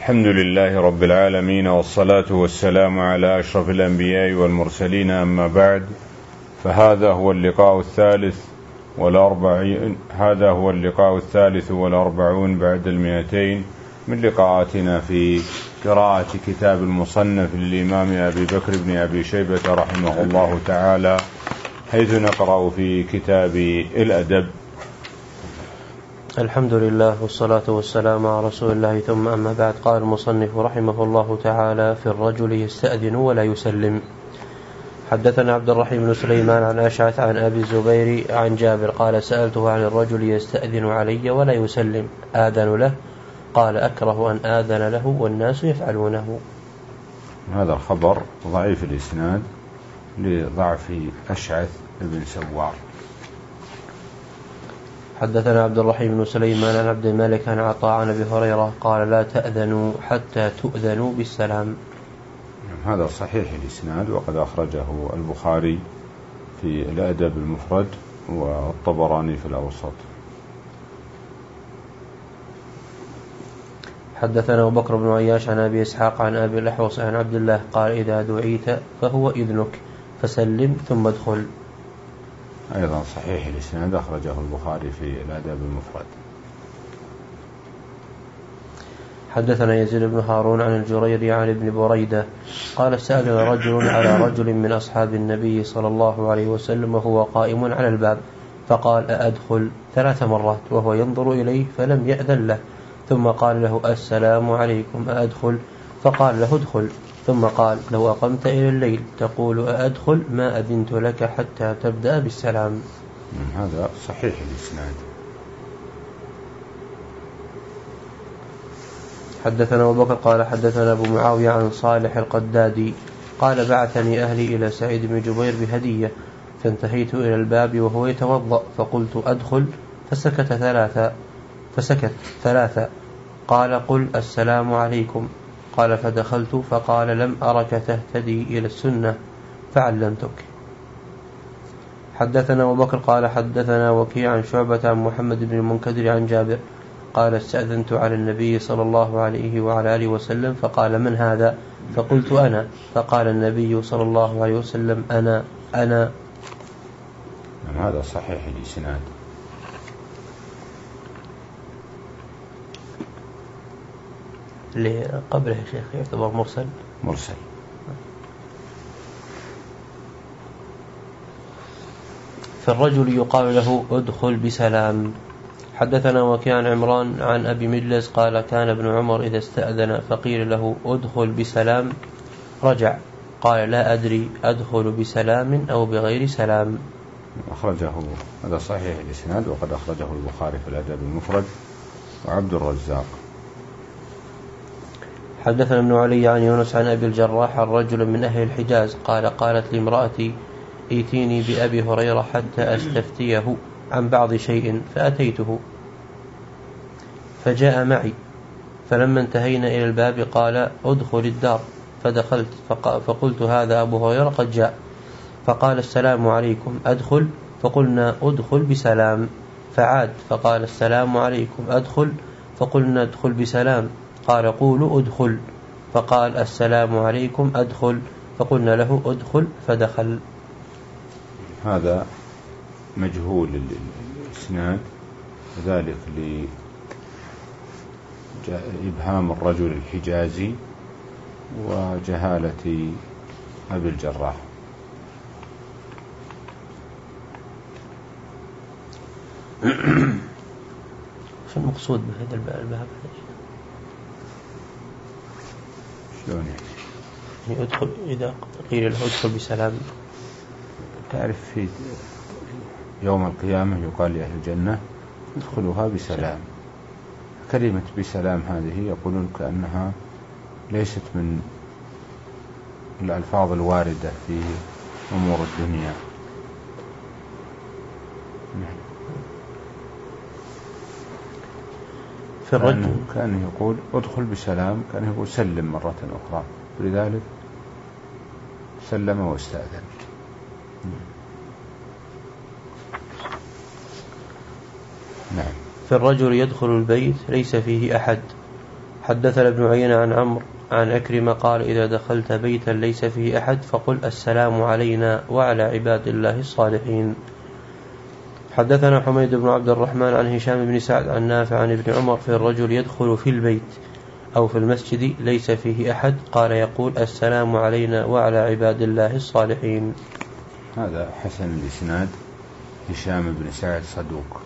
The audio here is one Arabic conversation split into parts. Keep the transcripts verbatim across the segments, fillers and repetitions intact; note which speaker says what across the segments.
Speaker 1: الحمد لله رب العالمين، والصلاة والسلام على أشرف الأنبياء والمرسلين، أما بعد، فهذا هو اللقاء الثالث والأربعين هذا هو اللقاء الثالث والأربعون بعد المئتين من لقاءاتنا في قراءة كتاب المصنف للإمام أبي بكر بن أبي شيبة رحمه الله تعالى، حيث نقرأ في كتاب الأدب.
Speaker 2: الحمد لله والصلاة والسلام على رسول الله، ثم أما بعد. قال المصنف رحمه الله تعالى: في الرجل يستأذن ولا يسلم. حدثنا عبد الرحيم بن سليمان عن أشعث عن أبي الزبير عن جابر قال: سألته عن الرجل يستأذن علي ولا يسلم، آذن له؟ قال: أكره أن آذن له والناس يفعلونه.
Speaker 1: هذا الخبر ضعيف الإسناد لضعف أشعث بن سوار.
Speaker 2: حدثنا عبد الرحيم بن سليمان عن عبد الملك عن عطاء عن أبي هريرة قال: لا تأذنوا حتى تؤذنوا بالسلام.
Speaker 1: هذا صحيح الإسناد، وقد أخرجه البخاري في الأدب المفرد والطبراني في الأوسط.
Speaker 2: حدثنا أبو بكر بن عياش عن أبي إسحاق عن أبي الأحوص عن عبد الله قال: إذا دعيت فهو إذنك فسلم ثم ادخل.
Speaker 1: أيضا صحيح الإسناد، أخرجه البخاري في الأدب المفرد.
Speaker 2: حدثنا يزيد بن هارون عن الجريري عن ابن بريدة قال: سأل رجل على رجل من أصحاب النبي صلى الله عليه وسلم وهو قائم على الباب، فقال: أأدخل؟ ثلاث مرات وهو ينظر إليه فلم يأذن له، ثم قال له: السلام عليكم، أأدخل؟ فقال له: ادخل. ثم قال: لو أقمت إلى الليل تقول أأدخل ما أذنت لك حتى تبدأ بالسلام.
Speaker 1: هذا صحيح الإسناد.
Speaker 2: حدثنا أبو بكر قال: حدثنا أبو معاوية عن صالح القدادي قال: بعثني أهلي إلى سعيد بن جبير بهدية، فانتهيت إلى الباب وهو يتوضأ، فقلت: أدخل؟ فسكت ثلاثة فسكت ثلاثة قال: قل السلام عليكم. قال: فدخلت فقال: لم أرك تهتدي إلى السنة فعلمتك. حدثنا أبو بكر قال: حدثنا وكيع عن شعبة عن محمد بن المنكدر عن جابر قال: استأذنت على النبي صلى الله عليه وعلى آله وسلم، فقال: من هذا؟ فقلت: أنا. فقال النبي صلى الله عليه وسلم: أنا أنا.
Speaker 1: هذا صحيح الإسناد.
Speaker 2: اللي قبله يا شيخ يعتبر مرسل
Speaker 1: مرسل
Speaker 2: فالرجل يقال له: ادخل بسلام. حدثنا وكيع عن عمران عن أبي مجلس قال: كان ابن عمر إذا استأذن فقيل له: ادخل بسلام رجع، قال: لا أدري أدخل بسلام أو بغير سلام.
Speaker 1: أخرجه هذا صحيح الإسناد، وقد أخرجه البخاري في الأدب المفرد وعبد الرزاق.
Speaker 2: حدثنا ابن علي عن يونس عن أبي الجراح عن رجل من أهل الحجاز قال: قالت لامرأتي: ائتيني بأبي هريرة حتى أستفتيه عن بعض شيء، فأتيته فجاء معي، فلما انتهينا إلى الباب قال: ادخل الدار، فدخلت فقلت: هذا أبو هريرة قد جاء. فقال: السلام عليكم، أدخل؟ فقلنا: ادخل بسلام. فعاد فقال: السلام عليكم، أدخل؟ فقلنا: ادخل بسلام. قال: قولوا ادخل. فقال: السلام عليكم، أدخل؟ فقلنا له: ادخل، فدخل.
Speaker 1: هذا مجهول الإسناد، ذلك لإبهام الرجل الحجازي وجهالة أبي الجراح.
Speaker 2: شو المقصود بهذا الباب؟
Speaker 1: شلون
Speaker 2: يعني ادخل؟ إذا قيل له ادخل بسلام،
Speaker 1: تعرف في يوم القيامة يقال لأهل الجنة: ادخلوها بسلام. كلمة بسلام هذه يقولون كأنها ليست من الألفاظ الواردة في أمور الدنيا. في الرجل كان يقول ادخل بسلام، كان يقول سلم مرة أخرى، ولذلك سلم واستأذن.
Speaker 2: نعم. فالرجل يدخل البيت ليس فيه أحد حدثنا ابن عيينة عن عمرو عن أكرمة قال إذا دخلت بيتا ليس فيه أحد فقل السلام علينا وعلى عباد الله الصالحين. حدثنا حميد بن عبد الرحمن عن هشام بن سعد عن نافع عن ابن عمر في الرجل يدخل في البيت أو في المسجد ليس فيه أحد قال يقول السلام علينا وعلى عباد الله الصالحين.
Speaker 1: هذا حسن الإسناد. هشام بن سعد صدوق.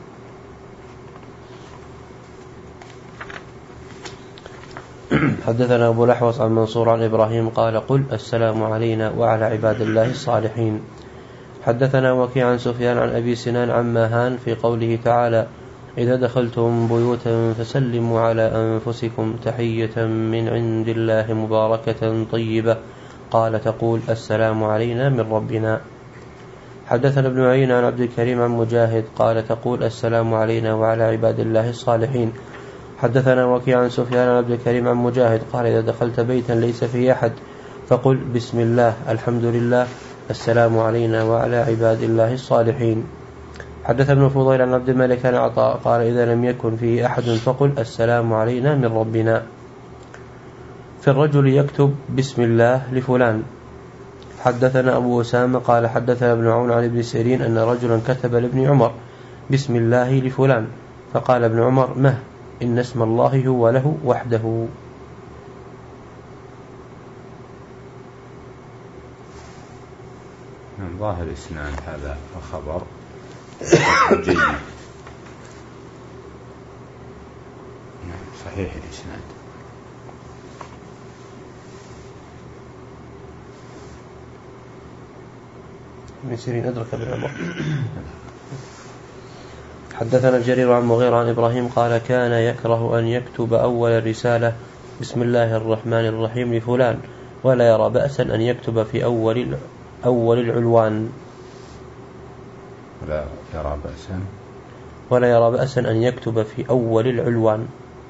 Speaker 2: حدثنا أبو الأحوص عن منصور عن إبراهيم قال قل السلام علينا وعلى عباد الله الصالحين. حدثنا وكيع عن سفيان عن أبي سنان عن ماهان في قوله تعالى إذا دخلتم بيوتا فسلموا على أنفسكم تحية من عند الله مباركة طيبة قال تقول السلام علينا من ربنا. حدثنا ابن عيينة عن عبد الكريم عن مجاهد قال تقول السلام علينا وعلى عباد الله الصالحين. حدثنا وكيع عن سفيان عن عبد الكريم عن مجاهد قال إذا دخلت بيتا ليس فيه أحد فقل بسم الله الحمد لله السلام علينا وعلى عباد الله الصالحين. حدث ابن فضيل عن عبد الملك عن عطاء قال إذا لم يكن فيه أحد فقل السلام علينا من ربنا. في الرجل يكتب بسم الله لفلان. حدثنا أبو أسامة قال حدثنا ابن عون عن ابن سيرين أن رجلا كتب لابن عمر بسم الله لفلان فقال ابن عمر مه إن اسم الله هو له وحده.
Speaker 1: من ظاهر إسناد هذا الخبر جيد صحيح الإسناد.
Speaker 2: ابن سيرين أدرك ابن عمر. حدثنا الجرير عن مغيرة عن إبراهيم قال كان يكره أن يكتب أول الرسالة بسم الله الرحمن الرحيم لفلان ولا يرى بأسا أن يكتب في أول أول العنوان
Speaker 1: ولا يرى بأسا
Speaker 2: ولا يرى بأسا أن يكتب في أول العنوان.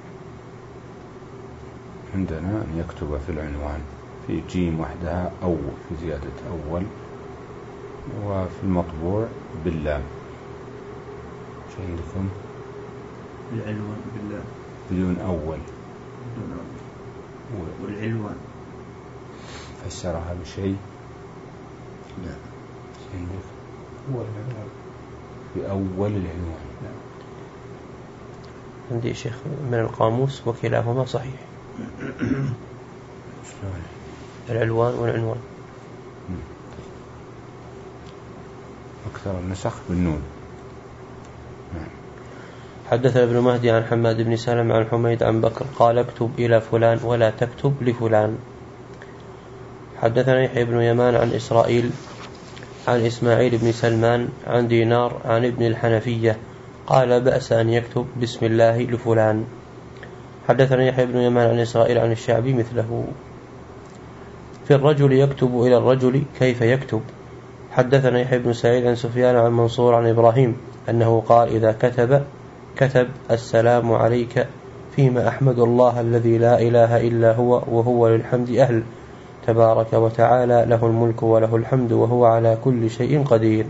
Speaker 1: عندنا أن يكتب في العنوان في جيم وحدها أو في زيادة أول وفي المطبوع باللام. شو عندكم؟
Speaker 3: العنوان باللام
Speaker 1: بدون أول
Speaker 3: بدون أول والعنوان
Speaker 1: فسرها بشيء؟
Speaker 3: لا
Speaker 1: عندك
Speaker 3: هو العنوان
Speaker 1: بأول العنوان.
Speaker 3: لا.
Speaker 2: عندي شيخ من القاموس وكلاهما صحيح.
Speaker 1: شلون؟
Speaker 2: العنوان والعنوان.
Speaker 1: أكثر النسخ بالنون.
Speaker 2: حدثنا ابن مهدي عن حماد بن سلم عن حميد عن بكر قال اكتب إلى فلان ولا تكتب لفلان. حدثنا يحيى بن يمان عن إسرائيل عن إسماعيل بن سلمان عن دينار عن ابن الحنفية قال بأس أن يكتب بسم الله لفلان. حدثنا يحيى بن يمان عن إسرائيل عن الشعبي مثله. في الرجل يكتب إلى الرجل كيف يكتب. حدثنا يحيى بن سعيد عن سفيان عن منصور عن إبراهيم أنه قال إذا كتب كتب السلام عليك فيما أحمد الله الذي لا إله إلا هو وهو للحمد أهل تبارك وتعالى له الملك وله الحمد وهو على كل شيء قدير.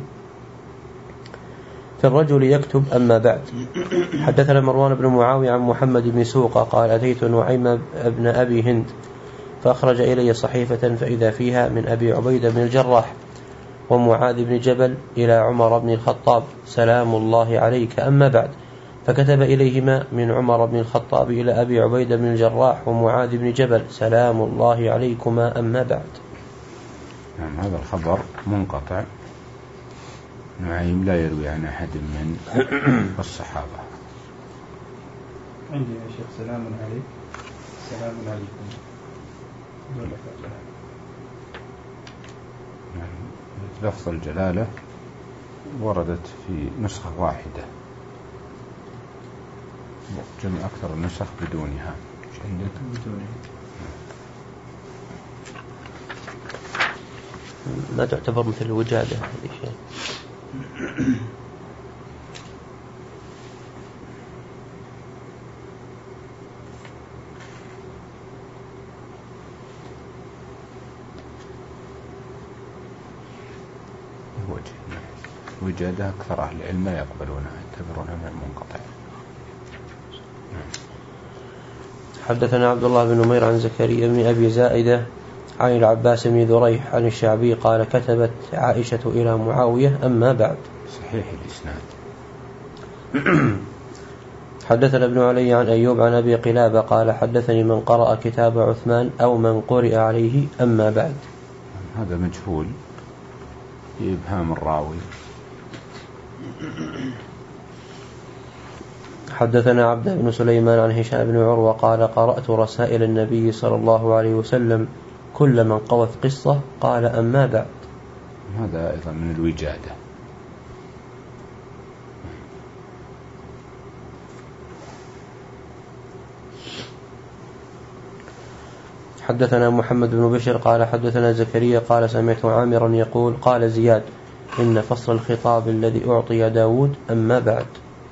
Speaker 2: في الرجل يكتب أما بعد. حدثنا مروان بن معاوية عن محمد بن سوقة قال أتيت نعيم ابن أبي هند فأخرج إلي صحيفة فإذا فيها من أبي عبيدة بن الجراح ومعاذ بن جبل إلى عمر بن الخطاب سلام الله عليك أما بعد فكتب إليهما من عمر بن الخطاب إلى أبي عبيدة بن الجراح ومعاذ بن جبل سلام الله عليكما أما بعد.
Speaker 1: نعم هذا الخبر منقطع. نعيم لا يروي عن أحد من الصحابة.
Speaker 3: عندي يا شيخ سلام عليك سلام عليكم.
Speaker 1: نعم لفظ الجلالة وردت في نسخة واحدة جمع أكثر النسخ بدونها. ايش عندك؟
Speaker 3: بدونها.
Speaker 2: ما تعتبر مثل الوجادة هذه شيء.
Speaker 1: وجادة أكثر أهل العلم لا يقبلونها يعتبرونها من المنقطع.
Speaker 2: حدثنا عبد الله بن نمير عن زكريا بن أبي زائدة عن العباس بن ذريح عن الشعبي قال كتبت عائشة إلى معاوية أما بعد.
Speaker 1: صحيح الإسناد.
Speaker 2: حدثنا ابن علي عن أيوب عن أبي قلابة قال حدثني من قرأ كتاب عثمان أو من قرئ عليه أما بعد.
Speaker 1: هذا مجهول في إبهام الراوي.
Speaker 2: حدثنا عبد بن سليمان عن هشام بن عروة قال قرأت رسائل النبي صلى الله عليه وسلم كل من قوت قصة قال أما بعد.
Speaker 1: هذا أيضا من الوجادة.
Speaker 2: حدثنا محمد بن بشر قال حدثنا زكريا قال سمعت عامرا يقول قال زياد إن فصل الخطاب الذي أعطي داود أما بعد.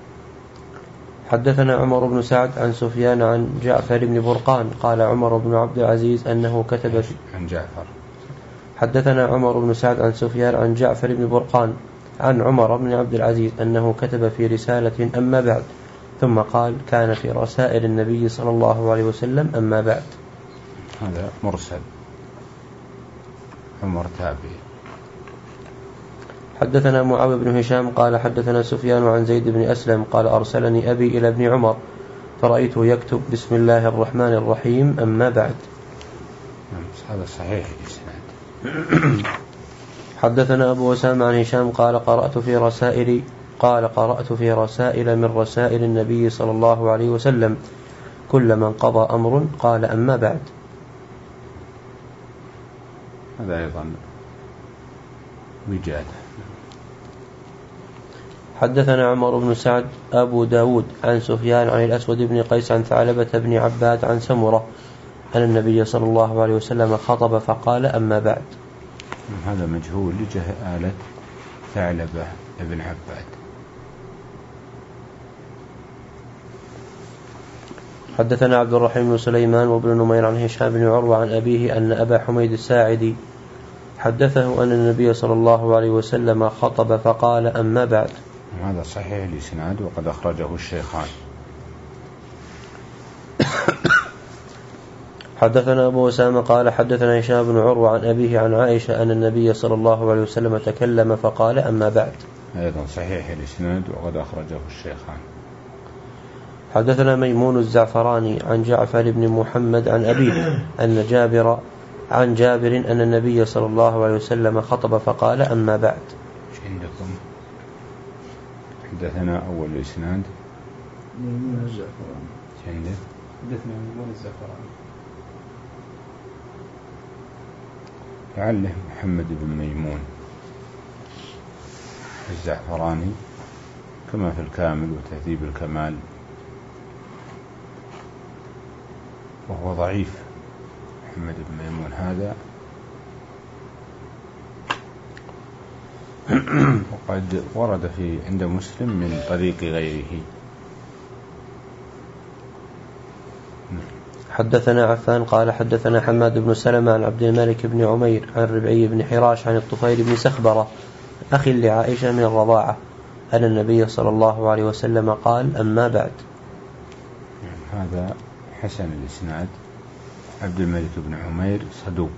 Speaker 2: حدثنا عمر بن سعد عن سفيان عن جعفر بن برقان قال عمر بن عبد العزيز أنه كتب
Speaker 1: عن جعفر.
Speaker 2: حدثنا عمر بن سعد عن سفيان عن جعفر بن برقان عن عمر بن عبد العزيز أنه كتب في رسالة أما بعد ثم قال كان في رسائل النبي صلى الله عليه وسلم أما بعد.
Speaker 1: هذا مرسل. عمر تابعي.
Speaker 2: حدثنا معاوية بن هشام قال حدثنا سفيان عن زيد بن أسلم قال أرسلني أبي إلى ابن عمر فرأيته يكتب بسم الله الرحمن الرحيم أما بعد.
Speaker 1: هذا صحيح الإسناد.
Speaker 2: حدثنا أبو أسامة عن هشام قال قرأت في رسائل قال قرأت في رسائل من رسائل النبي صلى الله عليه وسلم كل من قضى أمر قال أما بعد.
Speaker 1: هذا أيضا وجادة.
Speaker 2: حدثنا عمر بن سعد أبو داود عن سفيان عن الأسود بن قيس عن ثعلبة بن عباد عن سمرة أن النبي صلى الله عليه وسلم خطب فقال أما بعد.
Speaker 1: هذا مجهول لجهالة ثعلبة بن عباد.
Speaker 2: حدثنا عبد الرحيم بن سليمان وابن نمير عن هشام بن عروة عن أبيه أن أبا حميد الساعدي حدثه أن النبي صلى الله عليه وسلم خطب فقال أما بعد.
Speaker 1: هذا صحيح الإسناد وقد أخرجه الشيخان.
Speaker 2: حدثنا أبو أسامة قال حدثنا هشام بن عروة عن أبيه عن عائشة أن النبي صلى الله عليه وسلم تكلم فقال أما بعد.
Speaker 1: أيضا صحيح الإسناد وقد أخرجه الشيخان.
Speaker 2: حدثنا ميمون الزعفراني عن جعفر بن محمد عن أبيه أن جابر عن جابر أن النبي صلى الله عليه وسلم خطب فقال أما بعد.
Speaker 1: ايش عندكم؟ حدثنا أول الإسناد
Speaker 3: ميمون الزعفراني.
Speaker 1: ايش عندك؟
Speaker 3: حدثنا ميمون الزعفراني.
Speaker 1: لعله محمد بن ميمون الزعفراني كما في الكامل وتهذيب الكمال، وهو ضعيف. محمد بن ميمون هذا وقد ورد في عند مسلم من طريق غيره.
Speaker 2: حدثنا عفان قال حدثنا حماد بن سلمة عن عبد الملك بن عمير عن ربعي بن حراش عن الطفيل بن سخبرة أخي لعائشة من الرضاعة أن النبي صلى الله عليه وسلم قال أما بعد.
Speaker 1: هذا حسن الإسناد. عبد الملك بن عمير صدوق.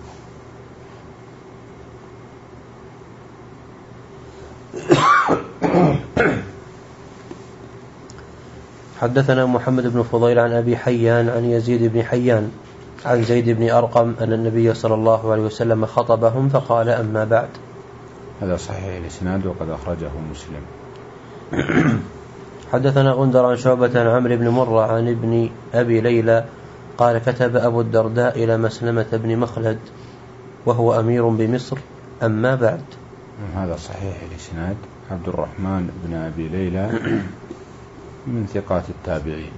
Speaker 2: حدثنا محمد بن فضيل عن أبي حيان عن يزيد بن حيان عن زيد بن أرقم أن النبي صلى الله عليه وسلم خطبهم فقال أما بعد.
Speaker 1: هذا صحيح الإسناد وقد أخرجه مسلم.
Speaker 2: حدثنا غندر عن شعبة عن عمرو بن مرة عن ابن أبي ليلى قال كتب أبو الدرداء إلى مسلمة بن مخلد وهو أمير بمصر أما بعد.
Speaker 1: هذا صحيح الإسناد. عبد الرحمن بن أبي ليلى من ثقات التابعين.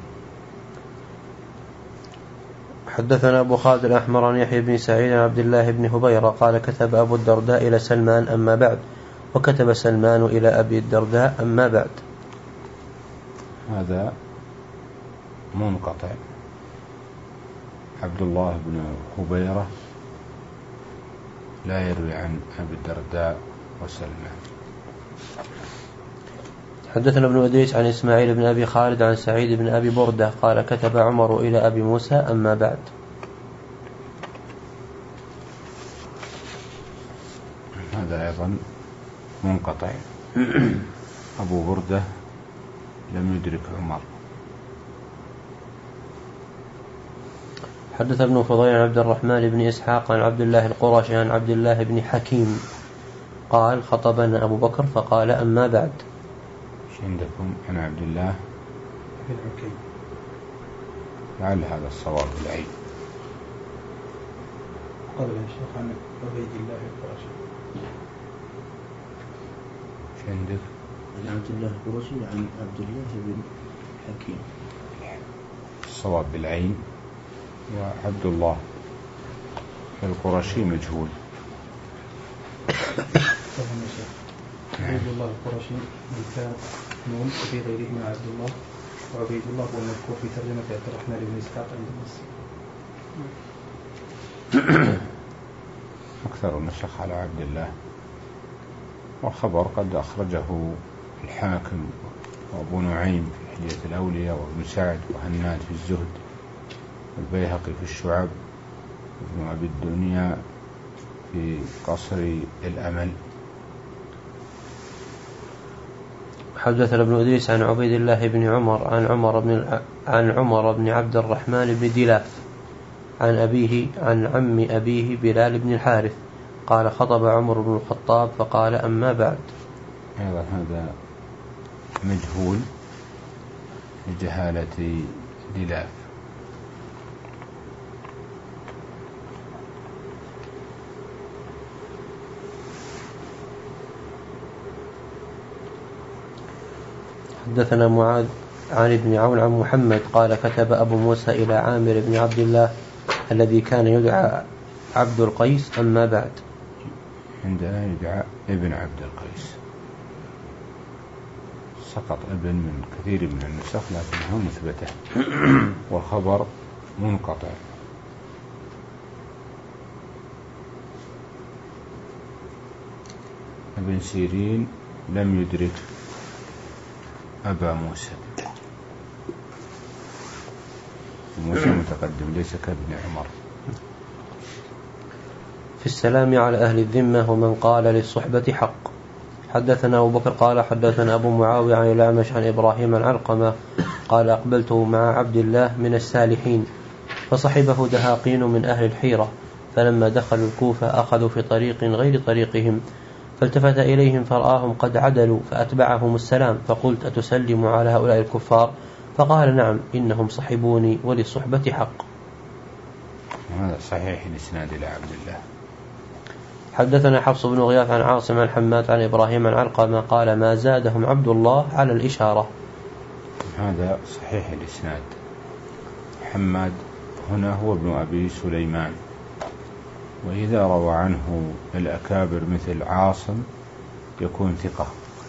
Speaker 2: حدثنا أبو خالد الأحمر عن يحيى بن سعيد عن عبد الله بن هبيرة قال كتب أبو الدرداء إلى سلمان أما بعد وكتب سلمان إلى أبي الدرداء أما بعد.
Speaker 1: هذا منقطع. عبد الله بن هبيرة لا يروي عن أبي الدرداء وسلمان.
Speaker 2: حدثنا ابن إدريس عن إسماعيل بن أبي خالد عن سعيد بن أبي بردة قال كتب عمر إلى أبي موسى أما بعد.
Speaker 1: هذا أيضا منقطع. أبو بردة لم يدرك عمر.
Speaker 2: حدث ابن فضيل عن عبد الرحمن بن إسحاق عن عبد الله القرشي عن عبد الله بن حكيم قال خطبنا أبو بكر فقال أما بعد.
Speaker 1: ايش عندكم عن عبد الله
Speaker 3: بن حكيم؟
Speaker 1: لعل هذا الصواب بالعين.
Speaker 3: قال الشيخ عن عبيد الله القرشي.
Speaker 1: ايش عندك؟
Speaker 4: عن عبد الله القرشي عن عبد الله بن حكيم.
Speaker 1: الصواب بالعين. وعبد الله القرشي مجهول.
Speaker 3: فهم الشيخ عبيد الله القرشي من كان نون وفي غيره من عبد الله، وعبيد الله هو المذكور في ترجمة عبد الرحمن بن إسحاق عند النص.
Speaker 1: أكثر النسخ على عبد الله. والخبر قد أخرجه الحاكم وأبو نعيم في حلية الأولياء وابن سعد وهناد في الزهد والبيهقي في الشعب وابن أبي الدنيا في قصر الأمل.
Speaker 2: حدثنا ابن إدريس عن عبيد الله بن عمر عن عمر بن عن عمر بن عبد الرحمن بن دلاف عن أبيه عن عم أبيه بلال بن الحارث قال خطب عمر بن الخطاب فقال أما بعد.
Speaker 1: أيضا هذا مجهول لجهالة دلاف.
Speaker 2: حدثنا معاذ عن ابن عون عن محمد قال كتب أبو موسى إلى عامر بن عبد الله الذي كان يدعى عبد القيس أما بعد.
Speaker 1: عندنا يدعى ابن عبد القيس. سقط ابن من كثير من النسخ لكنها مثبتة. والخبر منقطع. ابن سيرين لم يدرك أبا موسى. موسى متقدم ليس كابن عمر.
Speaker 2: في السلام على أهل الذمة ومن قال للصحبة حق. حدثنا أبو بكر قال حدثنا أبو معاوية عن الأعمش عن إبراهيم عن علقمة قال أقبلت مع عبد الله من السالحين فصحبه دهاقين من أهل الحيرة فلما دخلوا الكوفة أخذوا في طريق غير طريقهم فالتفت إليهم فرآهم قد عدلوا فأتبعهم السلام فقلت أتسلم على هؤلاء الكفار فقال نعم إنهم صحبوني وللصحبة حق.
Speaker 1: هذا صحيح الإسناد إلى عبد الله.
Speaker 2: حدثنا حفص بن غياث عن عاصم عن حماد عن إبراهيم عن علقمة قال ما زادهم عبد الله على الإشارة.
Speaker 1: هذا صحيح الإسناد. حماد هنا هو ابن أبي سليمان، وإذا روى عنه الأكابر مثل عاصم يكون ثقة.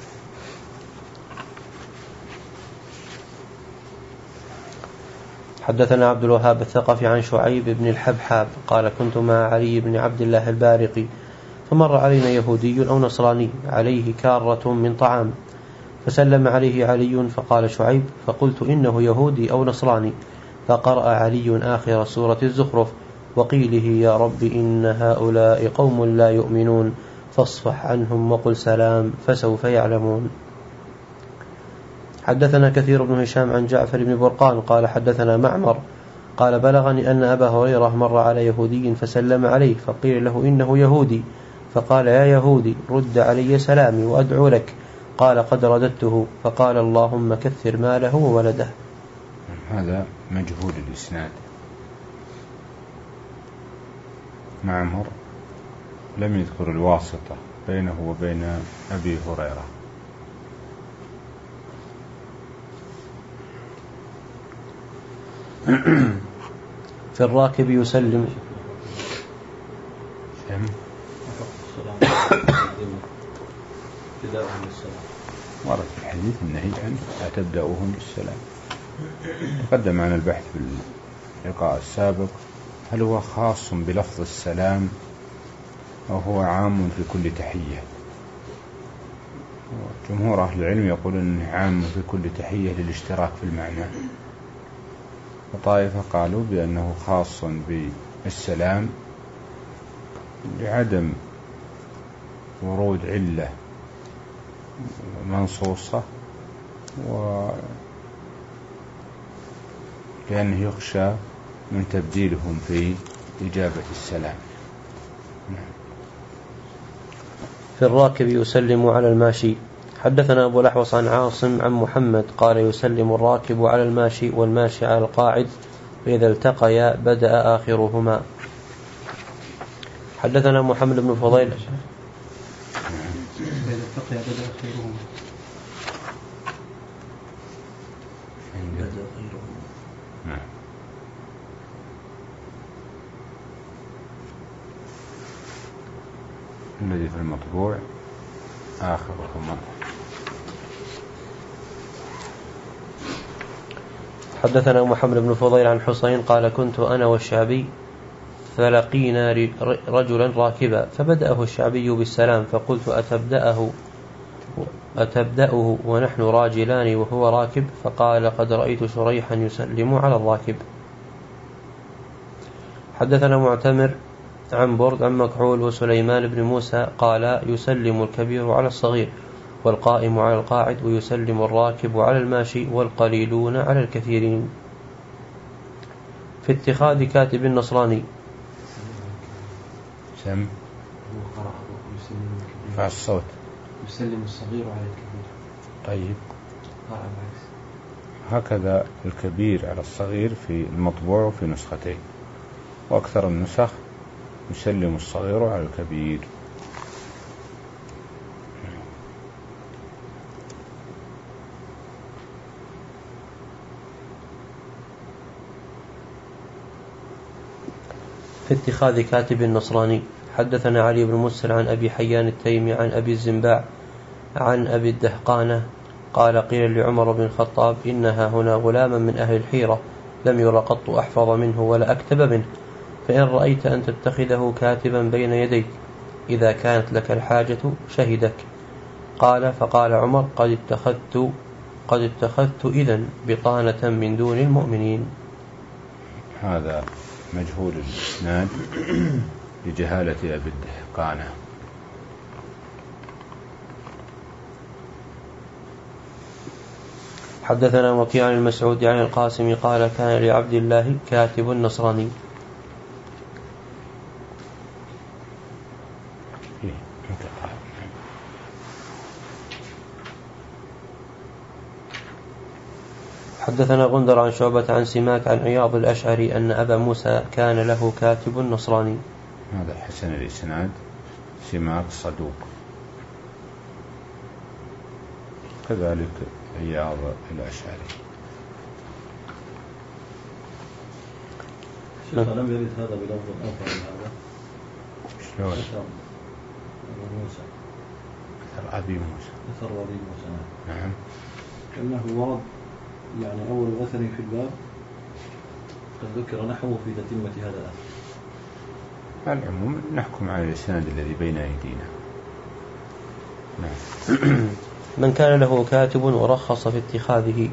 Speaker 2: حدثنا عبد الوهاب الثقفي عن شعيب بن الحبحاب قال كنت مع علي بن عبد الله البارقي فمر علينا يهودي أو نصراني عليه كارة من طعام فسلم عليه علي فقال شعيب فقلت إنه يهودي أو نصراني فقرأ علي آخر سورة الزخرف وقيله يا رب إن هؤلاء قوم لا يؤمنون فاصفح عنهم وقل سلام فسوف يعلمون. حدثنا كثير بن هشام عن جعفر بن برقان قال حدثنا معمر قال بلغني أن أبا هريرة مر على يهودي فسلم عليه فقيل له إنه يهودي فقال يا يهودي رد علي سلامي وأدعو لك قال قد رددته فقال اللهم كثر ماله وولده.
Speaker 1: هذا مجهول الإسناد. معمر لم يذكر الواسطة بينه وبين أبي هريرة.
Speaker 2: في الراكب يسلم
Speaker 1: ورد في الحديث النهي عنه لا تبدأوهم بالسلام. تقدم عن البحث في اللقاء السابق هل هو خاص بلفظ السلام أو هو عام في كل تحية. جمهور أهل العلم يقول أنه عام في كل تحية للاشتراك في المعنى، وطائفة قالوا بأنه خاص بالسلام لعدم ورود علة منصوصة، ولأنه يخشى من تبديلهم في إجابة السلام.
Speaker 2: في الراكب يسلم على الماشي. حدثنا أبو الأحوص عن عاصم عن محمد قال يسلم الراكب على الماشي والماشي على القاعد، فإذا التقيا بدأ آخرهما. حدثنا محمد بن فضيل
Speaker 3: إذا التقيا بدأ آخرهما.
Speaker 1: الذي في المطبوع آخرهما.
Speaker 2: حدثنا محمد بن فضيل عن حسين قال كنت أنا والشعبي فلقينا رجلا راكبا، فبدأه الشعبي بالسلام، فقلت أتبدأه أتبدأه ونحن راجلان وهو راكب؟ فقال قد رأيت شريحا يسلم على الراكب. حدثنا معتمر عن برد عن مكحول وسليمان بن موسى قال يسلم الكبير على الصغير والقائم على القاعد، ويسلم الراكب على الماشي والقليلون على الكثيرين. في اتخاذ كاتب النصراني.
Speaker 1: سم فع الصوت.
Speaker 4: يسلم الصغير على الكبير.
Speaker 1: طيب هكذا الكبير على الصغير في المطبوع في نسختين، وأكثر النسخ يسلم الصغير على الكبير.
Speaker 2: في اتخاذ كاتب النصراني. حدثنا علي بن مسر عن أبي حيان التيمي عن أبي الزنباع عن أبي الدهقانة قال قيل لعمر بن الخطاب إنها هنا غلاما من أهل الحيرة لم ير قط أحفظ منه ولا أكتب منه، فإن رأيت أن تتخذه كاتبا بين يديك إذا كانت لك الحاجة شهدك. قال فقال عمر قد اتخذت قد اتخذت إذن بطانة من دون المؤمنين.
Speaker 1: هذا مجهول الإسناد لجهالة أبي الدهقانة.
Speaker 2: حدثنا وكيع عن المسعود عن القاسم قال كان لعبد الله كاتب نصراني. حدثنا غندر عن شعبة عن سماك عن عياض الأشعري أن أبا موسى كان له كاتب نصراني.
Speaker 1: هذا حسن الإسناد. سماك صدوق، كذلك عياض الأشعري.
Speaker 4: شيخ لم يرد هذا بلفظ آخر من هذا.
Speaker 1: شلون؟
Speaker 4: أبو موسى
Speaker 1: أثر أبي موسى.
Speaker 4: أثر أبي موسى.
Speaker 1: نعم.
Speaker 4: كأنه ورد يعني أول أثر في الباب قد ذكر نحوه في تتمة هذا الأثر.
Speaker 1: على العموم نحكم على الإسناد الذي بين أيدينا. نعم.
Speaker 2: من كان له كاتب ورخص في اتخاذه.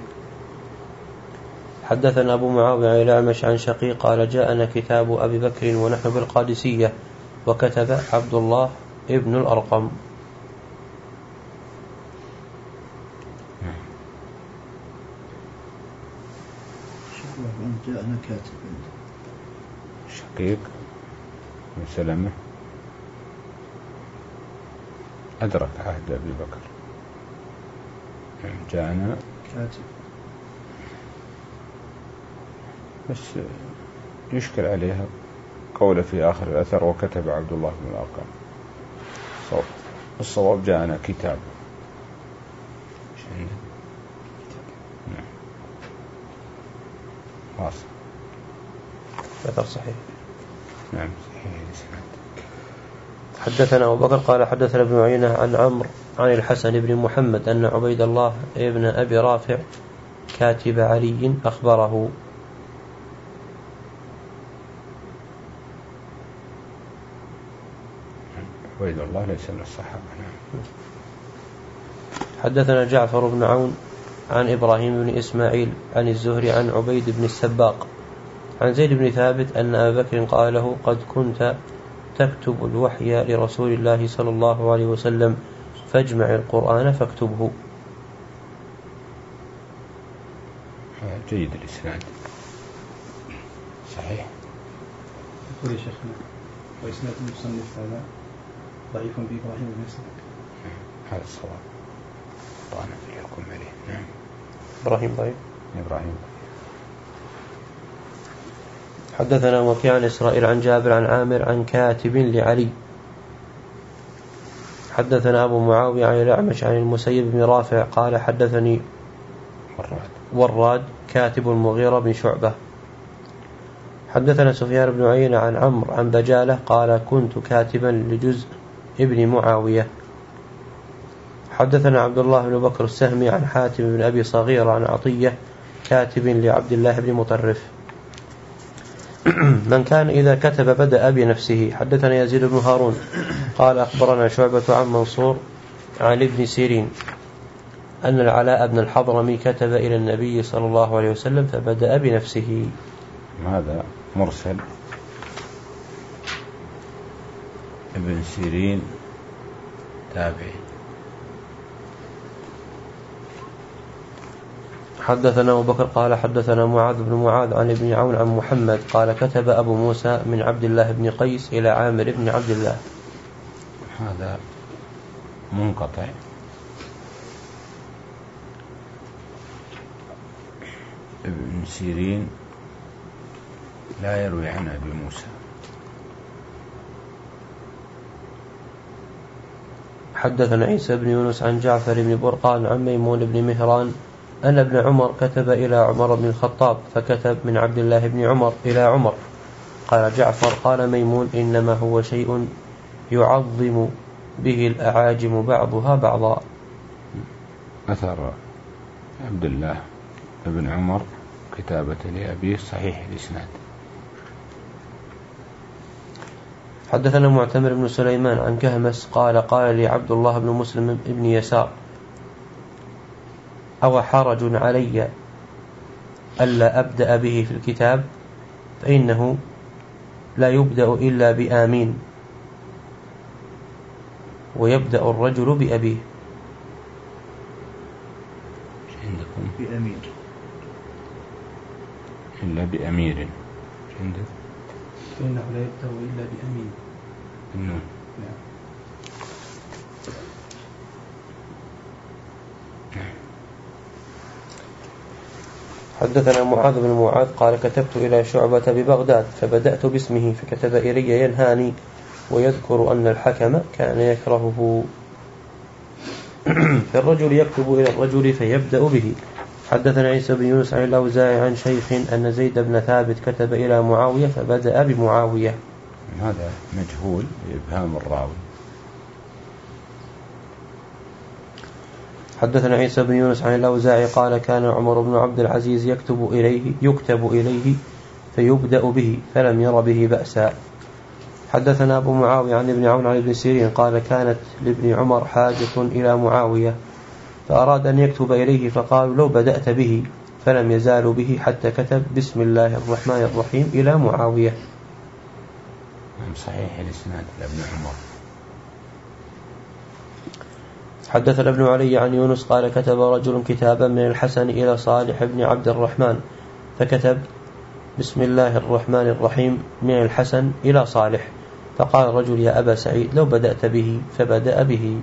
Speaker 2: حدثنا أبو معاوية الأعمش عن شقيق قال جاءنا كتاب أبي بكر ونحن بالقادسية وكتب عبد الله ابن الأرقم.
Speaker 4: جاءنا كاتب
Speaker 1: شقيق بن سلمة أدرك عهد أبي بكر. جاءنا
Speaker 4: كاتب،
Speaker 1: بس يشكل عليها قول في آخر الأثر وكتب عبد الله بن الأرقم. صواب الصواب جاءنا كتاب. نعم. واصل.
Speaker 2: هذا صحيح.
Speaker 1: نعم صحيح الإسناد.
Speaker 2: حدثنا أبو بكر قال حدثنا ابن عيينة عن عمرو عن الحسن بن محمد أن عبيد الله ابن أبي رافع كاتب علي أخبره.
Speaker 1: عبيد الله ليس من الصحابة.
Speaker 2: حدثنا جعفر بن عون عن إبراهيم بن إسماعيل عن الزهري عن عبيد بن السباق عن زيد بن ثابت أن أبا بكر قال له قد كنت تكتب الوحي لرسول الله صلى الله عليه وسلم فاجمع القرآن فاكتبه.
Speaker 1: جيد الإسناد صحيح.
Speaker 3: يقول يا شيخنا وإسناد المصنف هذا ضعيف بإبراهيم بن إسحاق.
Speaker 1: هذا الصواب. طبعا في الحكم عليه. نعم.
Speaker 2: إبراهيم ضعيف.
Speaker 1: إبراهيم.
Speaker 2: حدثنا وكيع عن إسرائيل عن جابر عن عامر عن كاتب لعلي. حدثنا أبو معاوية عن الأعمش عن المسيب بن رافع قال حدثني
Speaker 1: وراد,
Speaker 2: وراد كاتب المغيرة بن شعبة. حدثنا سفيان بن عيينة عن عمرو عن بجالة قال كنت كاتبا لجزء ابن معاوية. حدثنا عبد الله بن بكر السهمي عن حاتم بن أبي صغير عن عطية كاتب لعبد الله بن مطرف من كان إذا كتب بدأ بنفسه. حدثنا يزيد بن هارون قال أخبرنا شعبة عن منصور عن ابن سيرين أن العلاء بن الحضرمي كتب إلى النبي صلى الله عليه وسلم فبدأ بنفسه.
Speaker 1: هذا مرسل. ابن سيرين تابعي.
Speaker 2: حدثنا أبو بكر قال حدثنا معاذ بن معاذ عن ابن عون عن محمد قال كتب أبو موسى من عبد الله بن قيس إلى عامر بن عبد الله.
Speaker 1: هذا منقطع. ابن سيرين لا يروي عن أبي موسى.
Speaker 2: حدثنا عيسى بن يونس عن جعفر بن برقان عن ميمون بن مهران أن ابن عمر كتب إلى عمر بن الخطاب فكتب من عبد الله بن عمر إلى عمر. قال جعفر قال ميمون إنما هو شيء يعظم به الأعاجم بعضها بعضا.
Speaker 1: أثر عبد الله بن عمر كتابة لأبيه صحيح الإسناد.
Speaker 2: حدثنا معتمر بن سليمان عن كهمس قال قال لي عبد الله بن مسلم بن يسار أو حرج علي ألا أبدأ به في الكتاب فإنه لا يبدأ إلا بآمين ويبدأ الرجل بأبيه.
Speaker 1: عندكم
Speaker 4: بأمير
Speaker 1: إلا بأمير عندك
Speaker 3: فإنه لا يبدأ إلا بأمين.
Speaker 1: النون.
Speaker 3: نعم.
Speaker 2: حدثنا معاذ بن معاذ قال كتبت إلى شعبة ببغداد فبدأت باسمه فكتب إلي ينهاني ويذكر أن الحكم كان يكرهه. فالرجل يكتب إلى الرجل فيبدأ به. حدثنا عيسى بن يونس عن الأوزاعي عن شيخ أن زيد بن ثابت كتب إلى معاوية فبدأ بمعاوية.
Speaker 1: هذا مجهول بإبهام الراوي.
Speaker 2: حدثنا عيسى بن يونس عن الأوزاعي قال كان عمر بن عبد العزيز يكتب إليه يكتب إليه فيبدأ به فلم ير به بأسا. حدثنا أبو معاوية عن ابن عون عن ابن سيرين قال كانت لابن عمر حاجة إلى معاوية فأراد أن يكتب إليه فقالوا لو بدأت به فلم يزالوا به حتى كتب بسم الله الرحمن الرحيم إلى معاوية.
Speaker 1: صحيح الإسناد لابن عمر.
Speaker 2: حدثنا ابن علي عن يونس قال كتب رجل كتابا من الحسن إلى صالح بن عبد الرحمن فكتب بسم الله الرحمن الرحيم من الحسن إلى صالح فقال الرجل يا أبا سعيد لو بدأت به فبدأ به.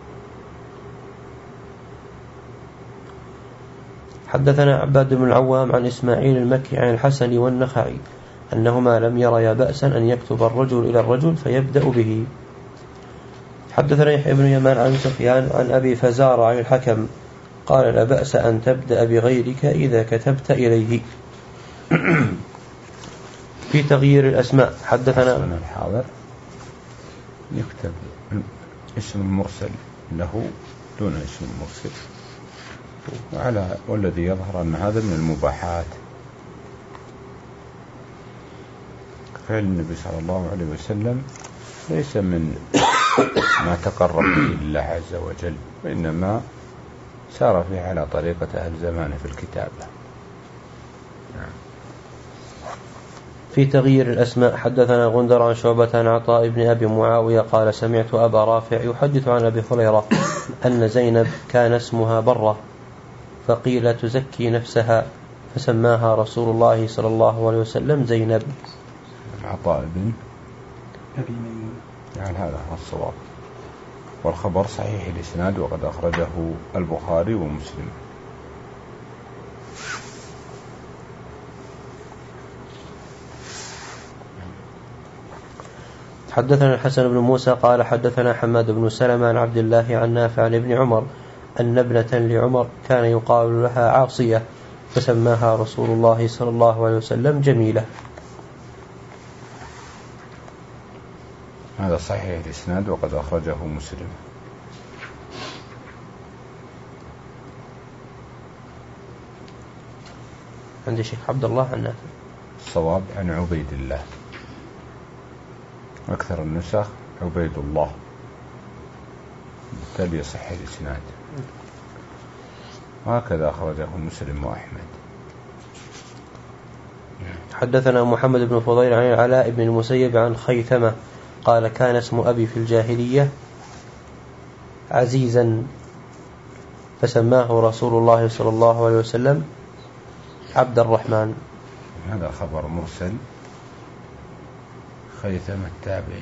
Speaker 2: حدثنا عباد بن العوام عن إسماعيل المكي عن الحسن والنخعي أنهما لم يريا بأسا أن يكتب الرجل إلى الرجل فيبدأ به. حدثنا يحيى بن يمان عن سفيان عن أبي فزار عن الحكم قال لا بأس أن تبدأ بغيرك إذا كتبت إليه. في تغيير الأسماء حدثنا
Speaker 1: الحاضر يكتب اسم المرسل له دون اسم المرسل وعلى والذي يظهر أن هذا من المباحات. فعل النبي صلى الله عليه وسلم ليس من ما تقرب به الله عز وجل وإنما سار فيه على طريقة أهل زمانه في الكتابة. نعم.
Speaker 2: في تغيير الأسماء حدثنا غندر عن شعبة عن عطاء بن أبي معاوية قال سمعت أبا رافع يحدث عن أبي هريرة أن زينب كان اسمها برة فقيل تزكي نفسها فسماها رسول الله صلى الله عليه وسلم زينب.
Speaker 1: عطاء بن
Speaker 3: أبي ميمون.
Speaker 1: يعني هذا هو الصواب، والخبر صحيح الإسناد وقد أخرجه البخاري ومسلم.
Speaker 2: حدثنا الحسن بن موسى قال حدثنا حماد بن سلمة عن عبد الله عن نافع عن ابن عمر أن ابنة لعمر كان يقال لها عاصية فسماها رسول الله صلى الله عليه وسلم جميلة.
Speaker 1: هذا صحيح الإسناد وقد أخرجه مسلم.
Speaker 2: عندي شيخ عبد الله عن نافع.
Speaker 1: الصواب عن عبيد الله، أكثر النسخ عبيد الله، بالتالي يصح الإسناد، وهكذا أخرجه مسلم وأحمد.
Speaker 2: حدثنا محمد بن فضيل عن العلاء بن المسيب عن خيثمة قال كان اسم أبي في الجاهلية عزيزا فسماه رسول الله صلى الله عليه وسلم عبد الرحمن.
Speaker 1: هذا خبر مرسل، خيثمة التابعي.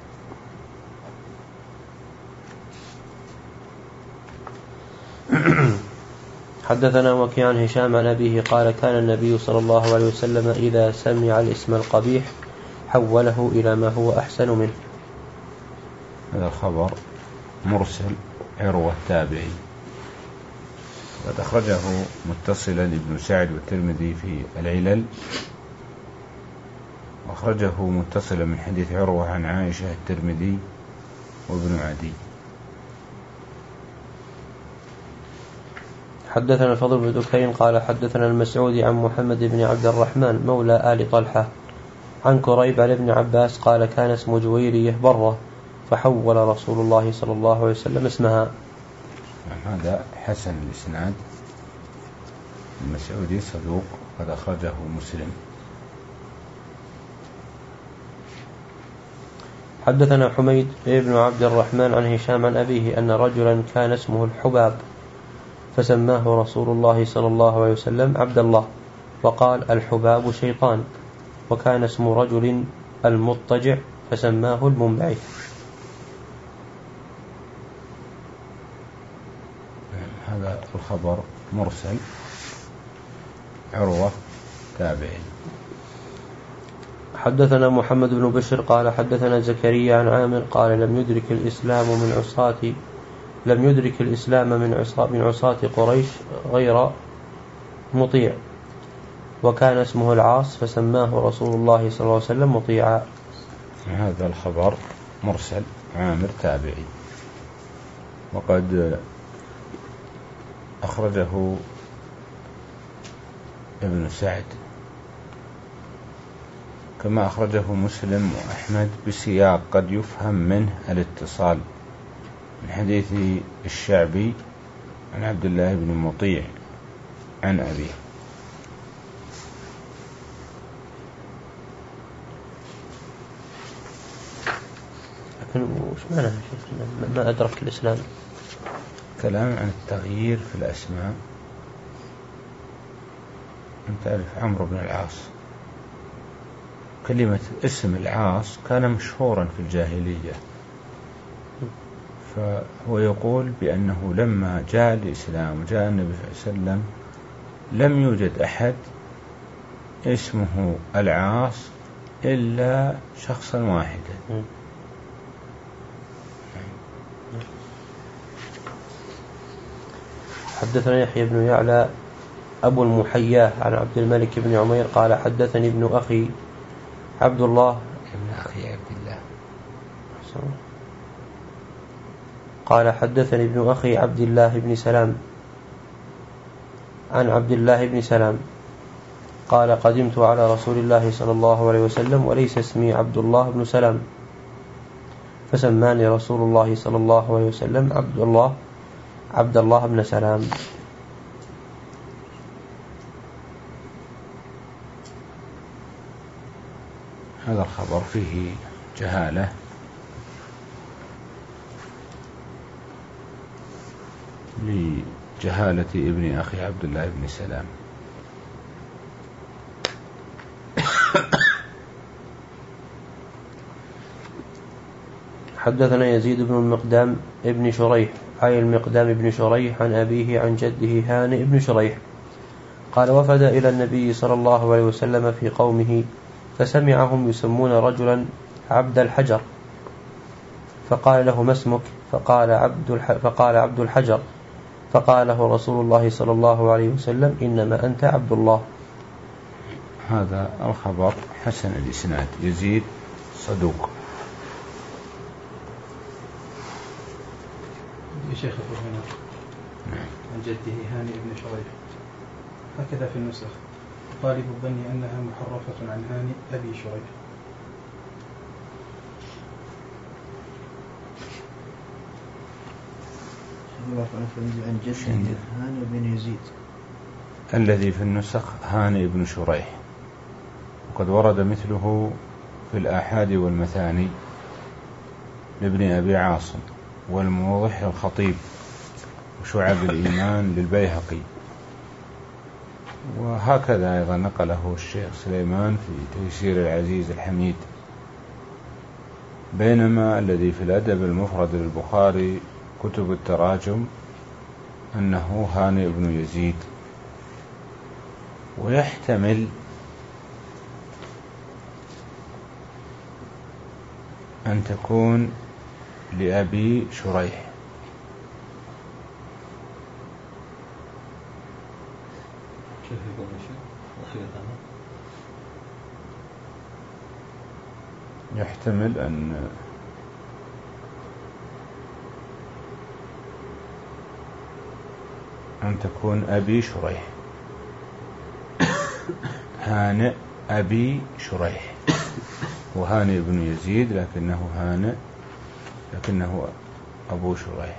Speaker 2: حدثنا وكيع عن هشام عن أبيه قال كان النبي صلى الله عليه وسلم إذا سمع الاسم القبيح حوله إلى ما هو أحسن منه.
Speaker 1: هذا الخبر مرسل، عروة التابعي، قد أخرجه متصلا ابن سعد والترمذي في العلل، وأخرجه متصلا من حديث عروة عن عائشة الترمذي وابن عدي.
Speaker 2: حدثنا الفضل بن دكين قال حدثنا المسعودي عن محمد بن عبد الرحمن مولى آل طلحة عن كريب عن ابن عباس قال كان اسم جويرية برة فحول رسول الله صلى الله عليه وسلم اسمها.
Speaker 1: هذا حسن الإسناد، المسعودي صدوق قد أخرجه مسلم.
Speaker 2: حدثنا حميد بن عبد الرحمن عن هشام عن أبيه أن رجلا كان اسمه الحباب فسماه رسول الله صلى الله عليه وسلم عبد الله وقال الحباب شيطان، وكان اسم رجل المضطجع فسماه المنبعث.
Speaker 1: هذا الخبر مرسل، عروة تابعي.
Speaker 2: حدثنا محمد بن بشر قال حدثنا زكريا عن عامر قال لم يدرك الإسلام من عصاة لم يدرك الإسلام من عصاة من عصاة قريش غير مطيع، وكان اسمه العاص فسماه رسول الله صلى الله عليه وسلم مطيعا.
Speaker 1: هذا الخبر مرسل، عامر تابعي، وقد أخرجه ابن سعد كما أخرجه مسلم وأحمد بسياق قد يفهم منه الاتصال من حديث الشعبي عن عبد الله بن مطيع عن أبيه.
Speaker 2: لكن وش معنى ما أدرك الإسلام؟
Speaker 1: كلام عن التغيير في الأسماء. أنت تعرف عمرو بن العاص، كلمة اسم العاص كان مشهورا في الجاهلية، فهو يقول بأنه لما جاء الإسلام وجاء النبي صلى الله عليه وسلم لم يوجد أحد اسمه العاص إلا شخصا واحدا.
Speaker 2: حدثنا يحيى بن يعلى أبو المحياه عن عبد الملك بن عمير قال حدثني ابن أخي عبد الله
Speaker 1: ابن أخي عبد الله
Speaker 2: قال حدثني ابن أخي عبد الله بن سلام عن عبد الله بن سلام قال قدمت على رسول الله صلى الله عليه وسلم وليس اسمي عبد الله بن سلام، فسماني رسول الله صلى الله عليه وسلم عبد الله عبد الله بن سلام.
Speaker 1: هذا الخبر فيه جهالة لجهالة ابن أخي عبد الله بن سلام.
Speaker 2: حدثنا يزيد بن المقدام ابن شريح أي المقدام بن شريح عن أبيه عن جده هانئ بن شريح قال وفد إلى النبي صلى الله عليه وسلم في قومه فسمعهم يسمون رجلا عبد الحجر فقال له ما اسمك؟ فقال عبد, الح... فقال عبد الحجر فقال له رسول الله صلى الله عليه وسلم إنما أنت عبد الله.
Speaker 1: هذا الخبر حسن الإسناد. يزيد صدوق.
Speaker 3: شيخ هنا عن جده هانئ بن شريح هكذا في النسخ. غالب الظن أنها محرفة عن هانئ أبي شريح.
Speaker 5: عن جده هانئ بن يزيد.
Speaker 1: الذي في النسخ هانئ بن شريح، وقد ورد مثله في الآحاد والمثاني لابن أبي عاصم والموضح الخطيب وشعب الإيمان للبيهقي، وهكذا أيضا نقله الشيخ سليمان في تيسير العزيز الحميد. بينما الذي في الأدب المفرد للبخاري كتب التراجم أنه هانئ بن يزيد. ويحتمل أن تكون لأبي شريح، يحتمل أن أن تكون أبي شريح، هانئ أبي شريح، وهانئ بن يزيد لكنه هانئ لكنه أبو شريح.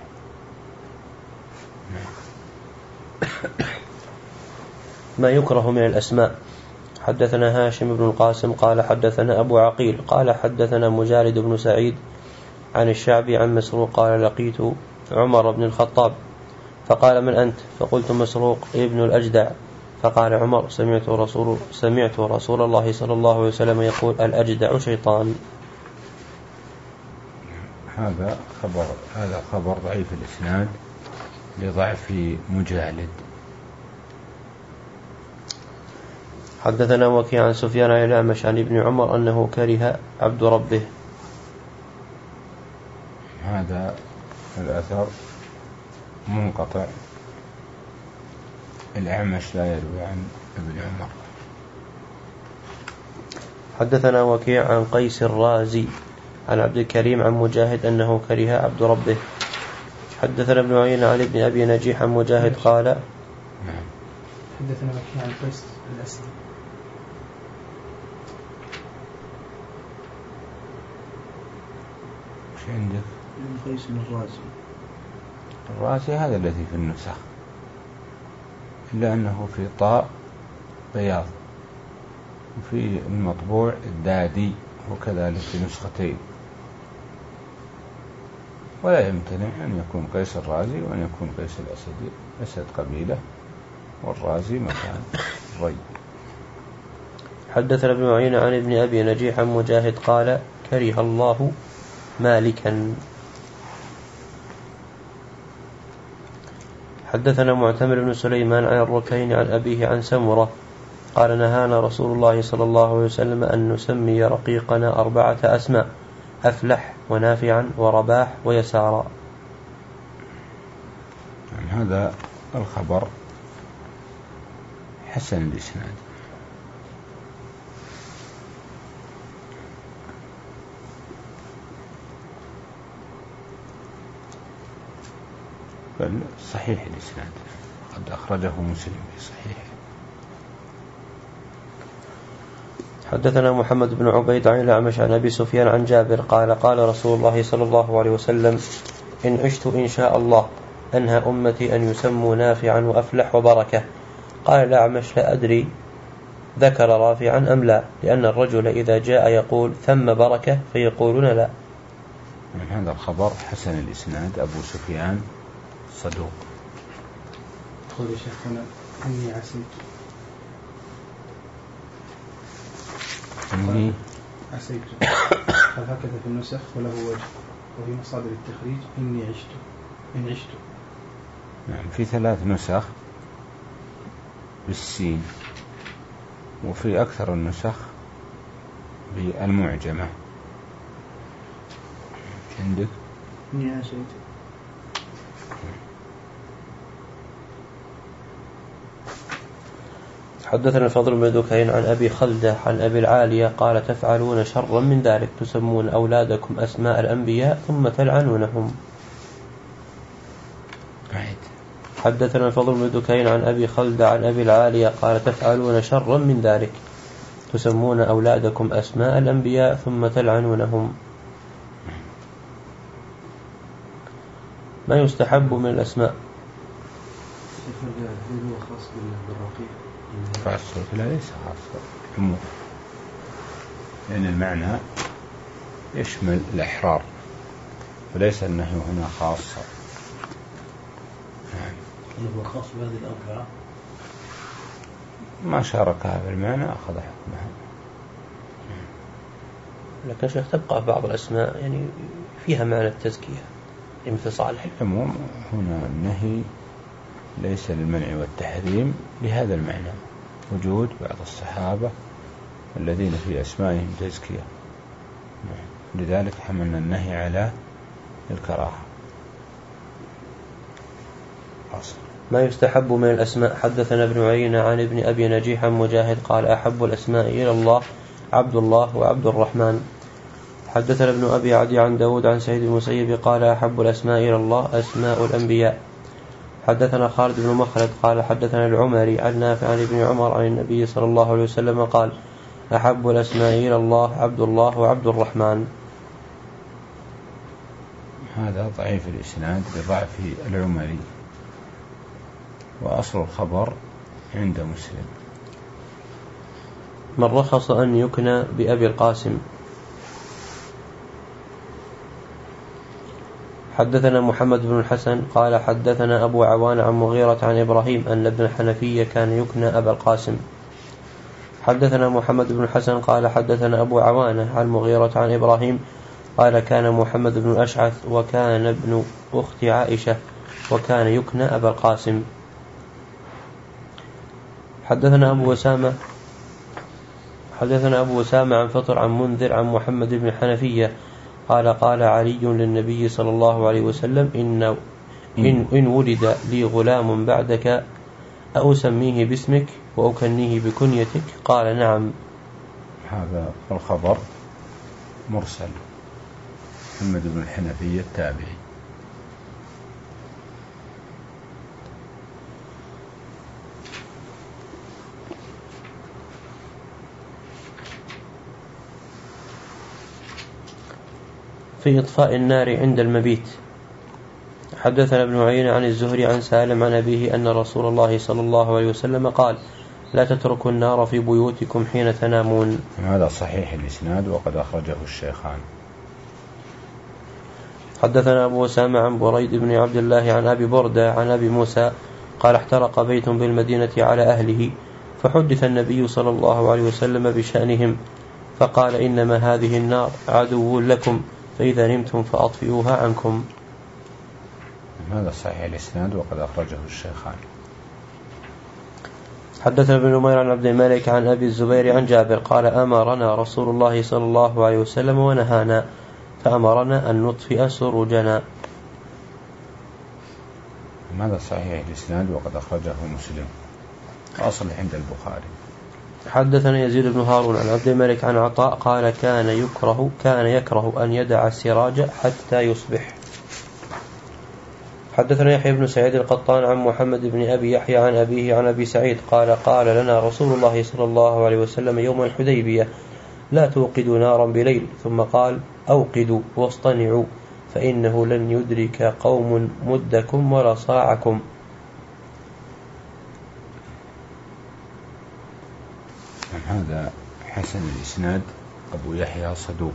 Speaker 2: ما يكره من الأسماء. حدثنا هاشم بن القاسم قال حدثنا أبو عقيل قال حدثنا مجالد بن سعيد عن الشعبي عن مسروق قال لقيت عمر بن الخطاب فقال من أنت؟ فقلت مسروق ابن الأجدع. فقال عمر سمعت رسول, سمعت رسول الله صلى الله عليه وسلم يقول الأجدع شيطان.
Speaker 1: هذا خبر هذا خبر ضعيف الإسناد لضعف مجالد.
Speaker 2: حدثنا وكيع عن سفيان عن الأعمش عن ابن عمر أنه كره عبد ربه.
Speaker 1: هذا الأثر منقطع. الأعمش لا يروي عن ابن عمر.
Speaker 2: حدثنا وكيع عن قيس الرازي عن عبد الكريم عن مجاهد أنه كره عبد ربه. حدثنا ابن عيينة عن ابن أبي نجيح عن مجاهد قال
Speaker 1: نعم.
Speaker 3: حدثنا وكيع عن قيس الأسد.
Speaker 1: وش عندك؟
Speaker 5: قيس الرازي.
Speaker 1: الرازي هذا الذي في النسخ، إلا أنه في طاء بياض، وفي المطبوع الدادي وكذلك في نسختين. ولا يمتنع أن يكون قيس الرازي وأن يكون قيس الأسدي. أسد قبيلة والرازي مكان ري.
Speaker 2: حدثنا ابن عيينة عن ابن أبي نجيح عن مجاهد قال كره الله مالكا. حدثنا معتمر بن سليمان عن الركين عن أبيه عن سمرة قال نهانا رسول الله صلى الله عليه وسلم أن نسمي رقيقنا أربعة أسماء أفلح ونافعا ورباح ويسارا.
Speaker 1: هذا الخبر حسن الإسناد. بل صحيح الإسناد، قد أخرجه مسلم في صحيحه.
Speaker 2: حدثنا محمد بن عبيد عن الأعمش عن أبي سفيان عن جابر قال قال رسول الله صلى الله عليه وسلم إن عشت إن شاء الله أنهى أمتي أن يسموا نافعا وأفلح وبركة. قال الأعمش لا أدري ذكر رافعا أم لا، لأن الرجل إذا جاء يقول ثم بركة فيقولون لا.
Speaker 1: من هذا الخبر حسن الإسناد أبو سفيان صدوق.
Speaker 3: قول شيخنا إني عسيت
Speaker 1: إني
Speaker 3: عسيت قال هكذا في النسخ وله وجه، وفي مصادر التخريج إني عشت إن عشت.
Speaker 1: نعم في ثلاث نسخ بالسين، وفي أكثر النسخ بالمعجمة. عندك
Speaker 5: إني عسيت.
Speaker 2: حدثنا الفضل بن دكين عن أبي خلدة عن أبي العالية قال تفعلون شرا من ذلك، تسمون أولادكم أسماء الأنبياء ثم تلعنونهم. حدثنا الفضل بن دكين عن أبي خلدة عن أبي العالية قال تفعلون شرا من ذلك، تسمون أولادكم أسماء الأنبياء ثم تلعنونهم. ما يستحب من الأسماء؟
Speaker 4: هل هو خاص بالرقيق؟
Speaker 1: رفع الصوت لا ليس خاص عموم، لأن المعنى يشمل الإحرار، وليس النهي هنا خاصة.
Speaker 4: هل هو خاص بهذه الأربعة؟
Speaker 1: ما شاركها بالمعنى أخذ حكمها.
Speaker 2: لكن شيخ تبقى بعض الأسماء يعني فيها معنى التزكية مثل صالح.
Speaker 1: العموم هنا النهي ليس للمنع والتحريم لهذا المعنى، وجود بعض الصحابة الذين في أسمائهم تزكية، لذلك حملنا النهي على الكراهة. أصل
Speaker 2: ما يستحب من الأسماء. حدثنا ابن عيينة عن ابن أبي نجيح عن مجاهد قال أحب الأسماء إلى الله عبد الله وعبد الرحمن. حدثنا ابن أبي عدي عن داود عن سعيد المسيب قال أحب الأسماء إلى الله أسماء الأنبياء. حدثنا خالد بن مخلد قال حدثنا العمري عن نافع عن ابن عمر عن النبي صلى الله عليه وسلم قال أحب الأسماء إلى الله عبد الله وعبد الرحمن.
Speaker 1: هذا ضعيف الإسناد بضعف العمري، وأصل الخبر عند مسلم.
Speaker 2: من رخص أن يكنى بأبي القاسم. حدثنا محمد بن الحسن قال حدثنا أبو عوان عن مغيرة عن إبراهيم أن ابن الحنفية كان يكنى أبا القاسم. حدثنا محمد بن الحسن قال حدثنا أبو عوانة عن مغيرة عن إبراهيم قال كان محمد بن الأشعث وكان ابن أخت عائشة وكان يكنى أبا القاسم. حدثنا أبو وسامة حدثنا أبو وسامة عن فطر عن منذر عن محمد بن الحنفية قال قال علي للنبي صلى الله عليه وسلم إن, إن, إن ولد لي غلام بعدك أسميه باسمك وأكنيه بكنيتك؟ قال نعم.
Speaker 1: هذا الخبر مرسل، محمد بن الحنفية التابعي.
Speaker 2: في إطفاء النار عند المبيت. حدثنا ابن عيينة عن الزهري عن سالم عن أبيه أن رسول الله صلى الله عليه وسلم قال لا تتركوا النار في بيوتكم حين تنامون.
Speaker 1: هذا صحيح الإسناد وقد أخرجه الشيخان.
Speaker 2: حدثنا أبو أسامة عن بريد بن عبد الله عن أبي بردة عن أبي موسى قال احترق بيت بالمدينة على أهله، فحدث النبي صلى الله عليه وسلم بشأنهم فقال إنما هذه النار عدو لكم، فإذا نمتم فأطفئوها عنكم.
Speaker 1: هذا صحيح الإسناد وقد أخرجه الشيخان.
Speaker 2: حدثنا ابن نمير عن عبد الملك عن أبي الزبير عن جابر قال أمرنا رسول الله صلى الله عليه وسلم ونهانا، فأمرنا أن نطفئ سروجنا.
Speaker 1: هذا صحيح الإسناد وقد أخرجه مسلم، أصل عند البخاري.
Speaker 2: حدثنا يزيد بن هارون عن عبد الملك عن عطاء قال كان يكره كان يكره أن يدع السراج حتى يصبح. حدثنا يحيى بن سعيد القطان عن محمد بن أبي يحيى عن أبيه عن أبي سعيد قال قال لنا رسول الله صلى الله عليه وسلم يوم الحديبية لا توقدوا نارا بليل، ثم قال أوقدوا واصطنعوا، فإنه لن يدرك قوم مدكم ولا صاعكم.
Speaker 1: هذا حسن الإسناد، أبو يحيى صدوق.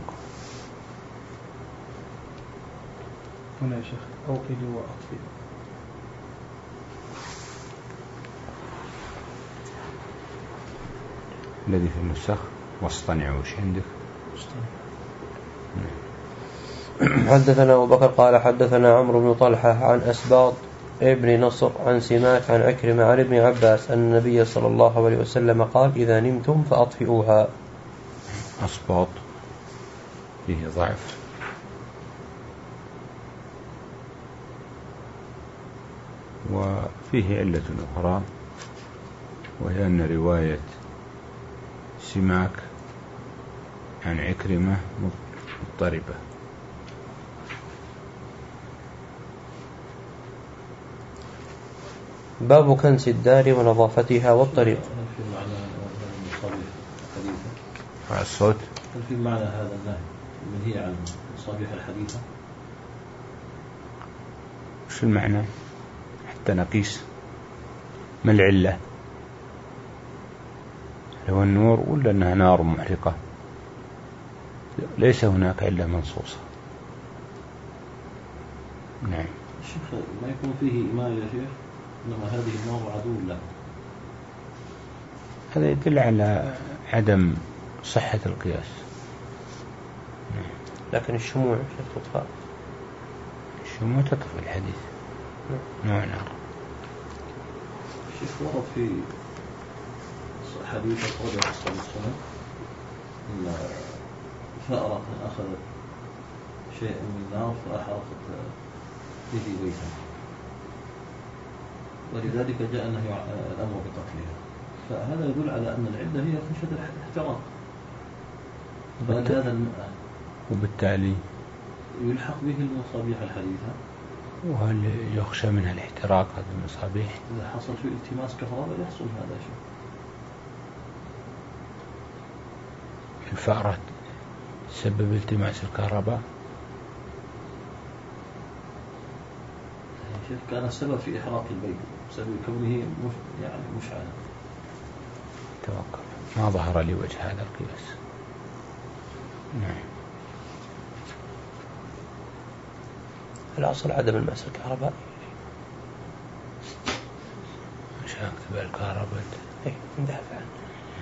Speaker 3: هنا يا شيخ أوقدوا وأطفئوا.
Speaker 1: الذي في النسخ واصطنعوا، وش عندك؟
Speaker 2: حدثنا أبو بكر قال حدثنا عمرو بن طلحة عن أسباط ابن نصر عن سماك عن عكرمة عن ابن عباس أن النبي صلى الله عليه وسلم قال إذا نمتم فأطفئوها.
Speaker 1: أسباط فيه ضعف، وفيه علة أخرى، وهي أن رواية سماك عن عكرمة مضطربة.
Speaker 2: باب كنس الدار ونظافتها والطريق.
Speaker 4: هل في معنى هذا المصابيح الحديثة؟
Speaker 1: مع الصوت.
Speaker 4: هل في معنى هذا النهي المنهي عن المصابيح الحديثة؟
Speaker 1: وش المعنى حتى نقيس؟ ما العلة؟ هو النور ولا أنها نار محرقة؟ ليس هناك علة منصوصة. نعم.
Speaker 4: الشيخ ما يكون فيه إيمان يا شيخ، إنما هذه النار عدو له.
Speaker 1: هذا يدل على عدم صحة القياس.
Speaker 2: نعم. لكن الشموع تطفى،
Speaker 1: الشموع تطفي الحديث. نوع نار.
Speaker 4: الشيخ ورد في حديث أخرجه أصحاب السنة أن فأرة أخذت شيئا من نار فأحرقت به بيتا، ولذلك جاء النهي الأمر بقتلها. فهذا يدل على أن العدة هي خشية الاحتراق، فهذا
Speaker 1: وبالتالي
Speaker 4: يلحق به المصابيح الحديثة.
Speaker 1: وهل يخشى منها الاحتراق هذه المصابيح؟
Speaker 4: إذا حصل في التماس كهرباء يحصل هذا شيء.
Speaker 1: الفأرة تسبب التماس الكهرباء؟
Speaker 4: شيخ كان السبب في إحراق البيت بسبب كونه مش يعني مشعل.
Speaker 1: توقف، ما ظهر لي وجه هذا القياس. نعم.
Speaker 2: الأصل عدم الماس الكهرباء.
Speaker 1: مش هكتب الكهرباء.
Speaker 2: إيه ندافع عنه.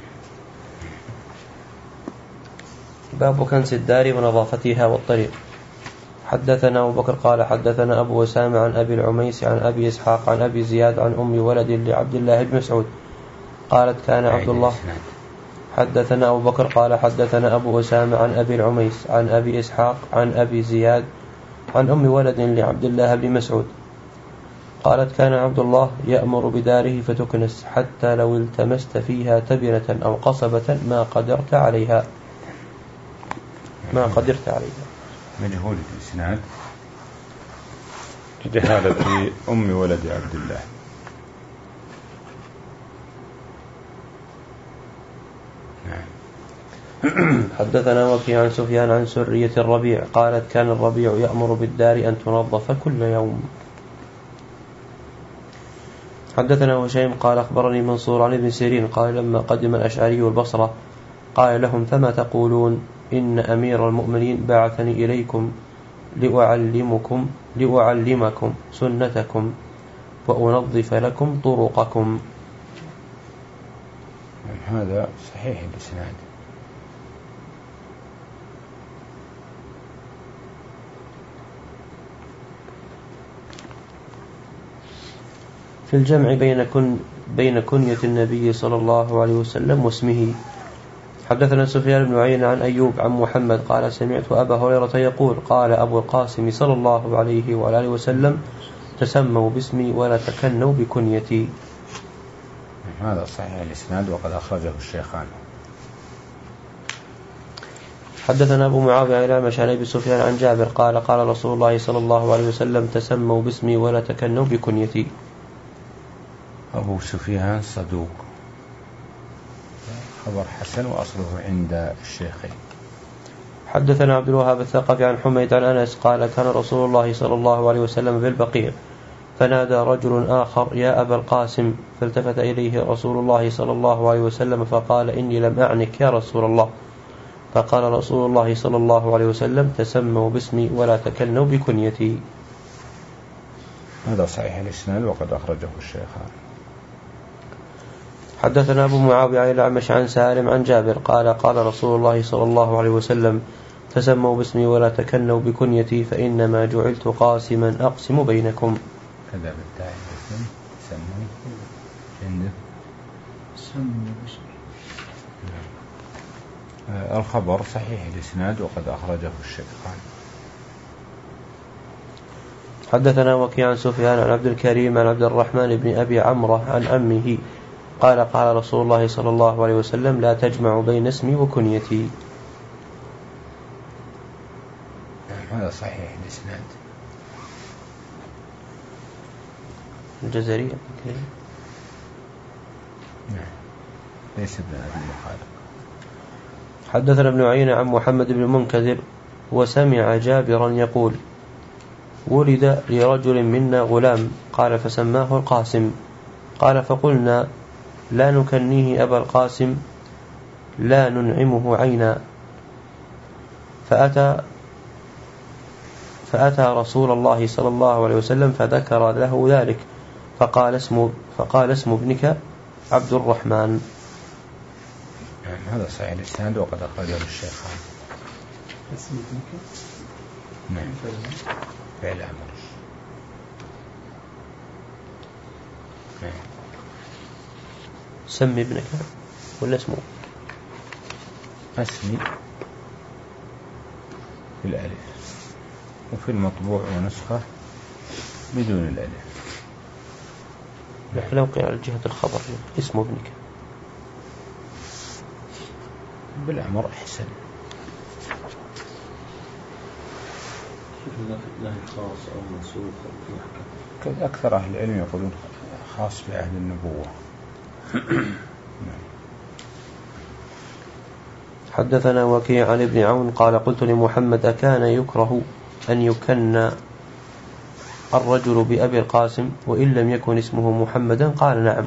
Speaker 2: باب كنس الدار ونظافتها والطريق. حدثنا أبو بكر قال حدثنا أبو أسامة عن أبي العميس عن أبي إسحاق عن أبي زياد عن أم ولد لعبد الله بن مسعود قالت كان عبد الله. حدثنا أبو بكر قال حدثنا أبو أسامة عن أبي العميس عن أبي إسحاق عن أبي زياد عن أم ولد لعبد الله بن مسعود قالت كان عبد الله يأمر بداره فتكنس حتى لو التمست فيها تبنة أو قصبة ما قدرت عليها ما قدرت عليها.
Speaker 1: مجهول الإسناد جهالة أم ولد عبد الله.
Speaker 2: نعم. حدثنا وكيع عن سفيان عن سرية الربيع قالت كان الربيع يأمر بالدار أن تنظف كل يوم. حدثنا هشيم قال أخبرني منصور عن ابن سيرين قال لما قدم الأشعري البصرة قال لهم فما تقولون إن أمير المؤمنين بعثني إليكم لأعلمكم لأعلمكم سنتكم وأنظف لكم طرقكم.
Speaker 1: هذا صحيح الإسناد.
Speaker 2: في الجمع بين كن بين كنية النبي صلى الله عليه وسلم واسمه. حدثنا سفيان بن عيينة عن أيوب عن محمد قال سمعت أبا هريرة يقول قال أبو القاسم صلى الله عليه وآله وسلم تسموا باسمي ولا تكنوا بكنيتي.
Speaker 1: هذا صحيح الإسناد وقد أخرجه الشيخان.
Speaker 2: حدثنا أبو معاوية عن الأعمش عن أبي سفيان عن جابر قال قال رسول الله صلى الله عليه وسلم تسموا باسمي ولا تكنوا بكنيتي.
Speaker 1: أبو سفيان صدوق، خبر حسن وأصله عند الشيخين.
Speaker 2: حدثنا عبد الوهاب الثقفي عن حميد عن أنس قال كان رسول الله صلى الله عليه وسلم بالبقيع فنادى رجل آخر يا أبا القاسم فالتفت إليه رسول الله صلى الله عليه وسلم فقال إني لم أعنك يا رسول الله. فقال رسول الله صلى الله عليه وسلم تسموا باسمي ولا تكنوا بكنيتي.
Speaker 1: هذا صحيح الإسناد وقد أخرجه الشيخان.
Speaker 2: حدثنا أبو معاوية عن الأعمش عن سالم عن جابر قال قال رسول الله صلى الله عليه وسلم تسموا باسمي ولا تكنوا بكنيتي فإنما جعلت قاسما أقسم بينكم.
Speaker 1: كذا بالتالي الاسم سموا عنده
Speaker 5: سموا باسمي.
Speaker 1: الخبر صحيح الإسناد وقد أخرجه الشيخان.
Speaker 2: حدثنا وكيع عن سفيان عن عبد الكريم عن عبد الرحمن بن أبي عمرة عن عمه قال قال رسول الله صلى الله عليه وسلم لا تجمع بين اسمي وكنيتي.
Speaker 1: هذا صحيح الإسناد.
Speaker 2: الجزري
Speaker 1: نعم ليس ابن أبي مخالف.
Speaker 2: حدثنا ابن عيينة عن محمد بن المنكدر وسمع جابرا يقول ولد لرجل منا غلام قال فسماه القاسم قال فقلنا لا نكنيه أبا القاسم لا ننعمه عينا فأتى فأتى رسول الله صلى الله عليه وسلم فذكر له ذلك فقال اسم فقال اسم ابنك عبد الرحمن.
Speaker 1: نعم هذا صحيح الإسناد وقد أخرجه الشيخان.
Speaker 3: اسم ابنك
Speaker 1: نعم فعل أمر. نعم
Speaker 2: سمي ابنك ولا اسمه؟
Speaker 1: اسمي بالألف وفي المطبوع ونسخة بدون الألف.
Speaker 2: نحن نوقع على جهة الخبر اسم ابنك
Speaker 1: بالأمر أحسن.
Speaker 4: لا خاص أو منسوخ أو في
Speaker 1: أكثر أهل العلم يقولون خاص بعهد النبوة.
Speaker 2: حدثنا وكيع عن ابن عون قال قلت لمحمد أكان يكره أن يكن الرجل بأبي القاسم وإن لم يكن اسمه محمدا قال نعم.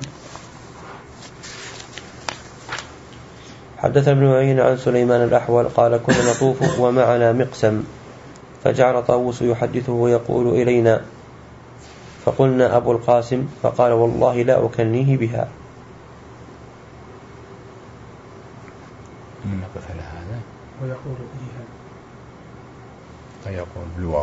Speaker 2: حدثنا ابن عيينة عن سليمان الأحول قال كنا نطوف ومعنا مقسم فجعل طاووس يحدثه ويقول إلينا فقلنا أبو القاسم فقال والله لا أكنيه بها.
Speaker 1: من نقف على هذا
Speaker 3: ويقول بها
Speaker 1: فيقول بالواو.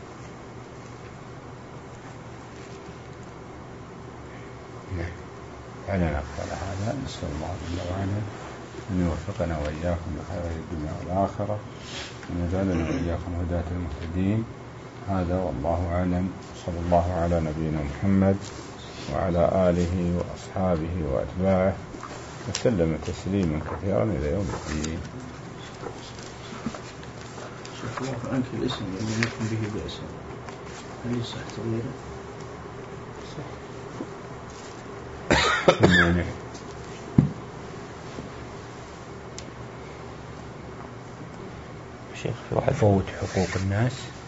Speaker 1: نعم على نقف على هذا. نسأل الله جل وعلا أن يوفقنا وإياكم لخير الدنيا والآخرة وأن يجعلنا وإياكم هداة المهتدين. هذا والله أعلم. صلى الله على نبينا محمد وعلى آله وأصحابه وأتباعه وسلم تسليما كثيرا إلى يوم الدين.
Speaker 5: شوف الله عنك الاسم لم يكن به بأس هل يصح تغييره؟
Speaker 1: صح.
Speaker 2: شيخ في واحد
Speaker 1: فوت حقوق الناس